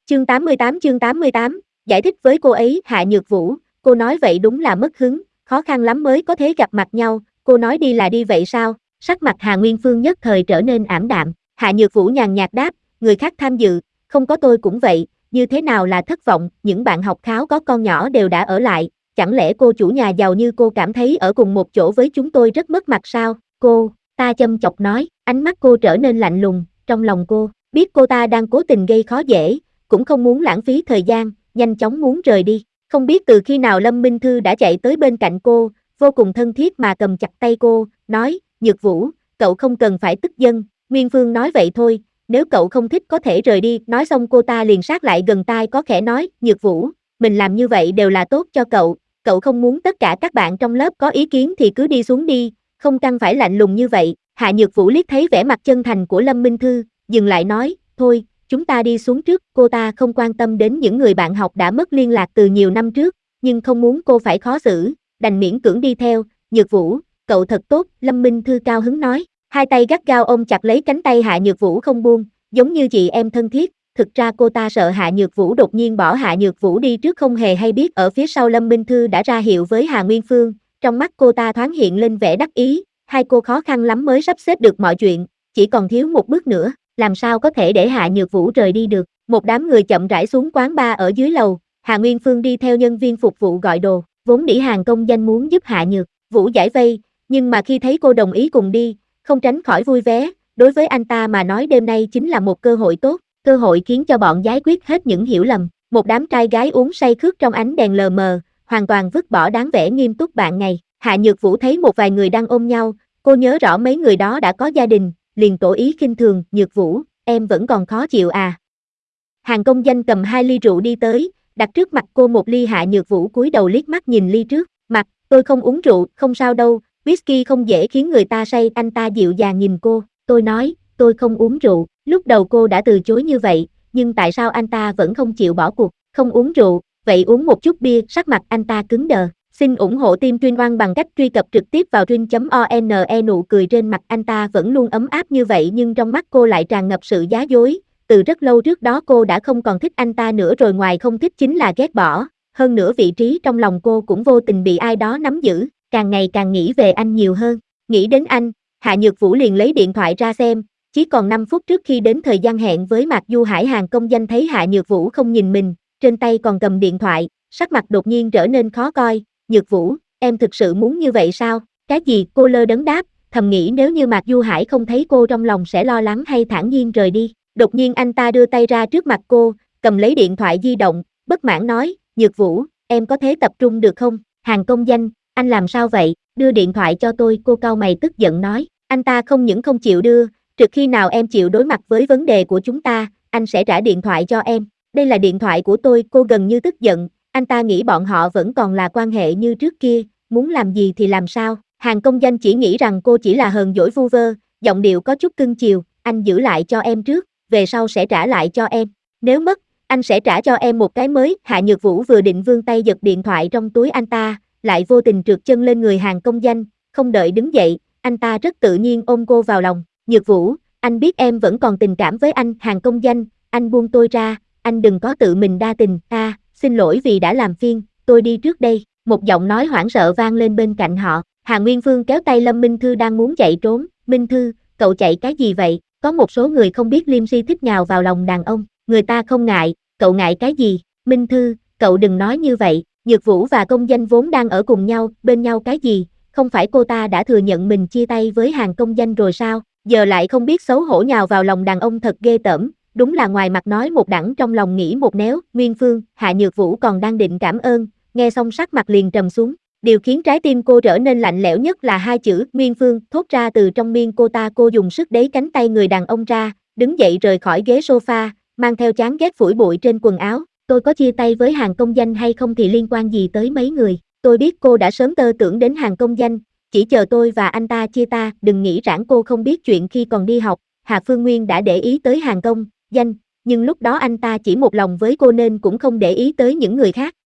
Chương 88, giải thích với cô ấy Hạ Nhược Vũ, cô nói vậy đúng là mất hứng, khó khăn lắm mới có thể gặp mặt nhau, cô nói đi là đi vậy sao? Sắc mặt Hà Nguyên Phương nhất thời trở nên ảm đạm, Hạ Nhược Vũ nhàn nhạt đáp, người khác tham dự, không có tôi cũng vậy, như thế nào là thất vọng, những bạn học kháo có con nhỏ đều đã ở lại, chẳng lẽ cô chủ nhà giàu như cô cảm thấy ở cùng một chỗ với chúng tôi rất mất mặt sao? Ta châm chọc nói, ánh mắt cô trở nên lạnh lùng, trong lòng cô, biết cô ta đang cố tình gây khó dễ, cũng không muốn lãng phí thời gian, nhanh chóng muốn rời đi. Không biết từ khi nào Lâm Minh Thư đã chạy tới bên cạnh cô, vô cùng thân thiết mà cầm chặt tay cô, nói, Nhược Vũ, cậu không cần phải tức giận, Nguyên Phương nói vậy thôi, nếu cậu không thích có thể rời đi, nói xong cô ta liền sát lại gần tai có khẽ nói, Nhược Vũ, mình làm như vậy đều là tốt cho cậu không muốn tất cả các bạn trong lớp có ý kiến thì cứ đi xuống đi, không cần phải lạnh lùng như vậy. Hạ Nhược Vũ liếc thấy vẻ mặt chân thành của Lâm Minh Thư, dừng lại nói, thôi, chúng ta đi xuống trước, cô ta không quan tâm đến những người bạn học đã mất liên lạc từ nhiều năm trước, nhưng không muốn cô phải khó xử, đành miễn cưỡng đi theo, Nhược Vũ, cậu thật tốt, Lâm Minh Thư cao hứng nói, hai tay gắt gao ôm chặt lấy cánh tay Hạ Nhược Vũ không buông, giống như chị em thân thiết, thực ra cô ta sợ Hạ Nhược Vũ đột nhiên bỏ Hạ Nhược Vũ đi trước không hề hay biết ở phía sau Lâm Minh Thư đã ra hiệu với Hà Nguyên Phương, trong mắt cô ta thoáng hiện lên vẻ đắc ý, hai cô khó khăn lắm mới sắp xếp được mọi chuyện, chỉ còn thiếu một bước nữa, làm sao có thể để Hạ Nhược Vũ rời đi được. Một đám người chậm rãi xuống quán bar ở dưới lầu, Hà Nguyên Phương đi theo nhân viên phục vụ gọi đồ, vốn dĩ Hàn Công Danh muốn giúp Hạ Nhược Vũ giải vây, nhưng mà khi thấy cô đồng ý cùng đi, không tránh khỏi vui vẻ, đối với anh ta mà nói đêm nay chính là một cơ hội tốt, cơ hội khiến cho bọn giải quyết hết những hiểu lầm. Một đám trai gái uống say khướt trong ánh đèn lờ mờ, hoàn toàn vứt bỏ dáng vẻ nghiêm túc bạn ngày. Hạ Nhược Vũ thấy một vài người đang ôm nhau, cô nhớ rõ mấy người đó đã có gia đình, liền tỏ ý khinh thường, Nhược Vũ, em vẫn còn khó chịu à. Hàn Công Danh cầm 2 ly rượu đi tới, đặt trước mặt cô một ly. Hạ Nhược Vũ cúi đầu liếc mắt nhìn ly trước, mặt, tôi không uống rượu, không sao đâu, whisky không dễ khiến người ta say. Anh ta dịu dàng nhìn cô, tôi nói, tôi không uống rượu, lúc đầu cô đã từ chối như vậy, nhưng tại sao anh ta vẫn không chịu bỏ cuộc, không uống rượu, vậy uống một chút bia. Sắc mặt anh ta cứng đờ. Xin ủng hộ team Trinh Oan bằng cách truy cập trực tiếp vào Trinh.one. Nụ cười trên mặt anh ta vẫn luôn ấm áp như vậy nhưng trong mắt cô lại tràn ngập sự giá dối. Từ rất lâu trước đó cô đã không còn thích anh ta nữa rồi, ngoài không thích chính là ghét bỏ. Hơn nữa vị trí trong lòng cô cũng vô tình bị ai đó nắm giữ, càng ngày càng nghĩ về anh nhiều hơn. Nghĩ đến anh, Hạ Nhược Vũ liền lấy điện thoại ra xem, chỉ còn 5 phút trước khi đến thời gian hẹn với Mạc Du Hải. Hàn Công Danh thấy Hạ Nhược Vũ không nhìn mình, trên tay còn cầm điện thoại, sắc mặt đột nhiên trở nên khó coi. Nhược Vũ, em thực sự muốn như vậy sao? Cái gì? Cô lơ đấn đáp, thầm nghĩ nếu như Mạc Du Hải không thấy cô trong lòng sẽ lo lắng hay thản nhiên rời đi. Đột nhiên anh ta đưa tay ra trước mặt cô, cầm lấy điện thoại di động, bất mãn nói, Nhược Vũ, em có thể tập trung được không? Hàn Công Danh, anh làm sao vậy? Đưa điện thoại cho tôi. Cô cau mày tức giận nói, anh ta không những không chịu đưa, trừ khi nào em chịu đối mặt với vấn đề của chúng ta, anh sẽ trả điện thoại cho em. Đây là điện thoại của tôi. Cô gần như tức giận. Anh ta nghĩ bọn họ vẫn còn là quan hệ như trước kia, muốn làm gì thì làm sao. Hàn Công Danh chỉ nghĩ rằng cô chỉ là hờn dỗi vu vơ, giọng điệu có chút cưng chiều, anh giữ lại cho em trước, về sau sẽ trả lại cho em. Nếu mất, anh sẽ trả cho em một cái mới. Hạ Nhược Vũ vừa định vươn tay giật điện thoại trong túi anh ta, lại vô tình trượt chân lên người Hàn Công Danh, không đợi đứng dậy, anh ta rất tự nhiên ôm cô vào lòng. Nhược Vũ, anh biết em vẫn còn tình cảm với anh. Hàn Công Danh, anh buông tôi ra, anh đừng có tự mình đa tình. Xin lỗi vì đã làm phiền, tôi đi trước đây. Một giọng nói hoảng sợ vang lên bên cạnh họ. Hà Nguyên Phương kéo tay Lâm Minh Thư đang muốn chạy trốn. Minh Thư, cậu chạy cái gì vậy? Có một số người không biết liêm si thích nhào vào lòng đàn ông, người ta không ngại, cậu ngại cái gì? Minh Thư, cậu đừng nói như vậy. Nhược Vũ và Công Danh vốn đang ở cùng nhau, bên nhau cái gì? Không phải cô ta đã thừa nhận mình chia tay với Hàn Công Danh rồi sao? Giờ lại không biết xấu hổ nhào vào lòng đàn ông, thật ghê tởm. Đúng là ngoài mặt nói một đẳng trong lòng nghĩ một néo. Nguyên Phương, Hạ Nhược Vũ còn đang định cảm ơn, nghe xong sắc mặt liền trầm xuống. Điều khiến trái tim cô trở nên lạnh lẽo nhất là hai chữ Nguyên Phương thốt ra từ trong miệng cô ta. Cô dùng sức đẩy cánh tay người đàn ông ra, đứng dậy rời khỏi ghế sofa, mang theo chán ghét phủi bụi trên quần áo. Tôi có chia tay với Hàn Công Danh hay không thì liên quan gì tới mấy người? Tôi biết cô đã sớm tơ tưởng đến Hàn Công Danh, chỉ chờ tôi và anh ta chia ta. Đừng nghĩ rằng cô không biết chuyện khi còn đi học, Hà Phương Nguyên đã để ý tới Hàn Công Danh, nhưng lúc đó anh ta chỉ một lòng với cô nên cũng không để ý tới những người khác.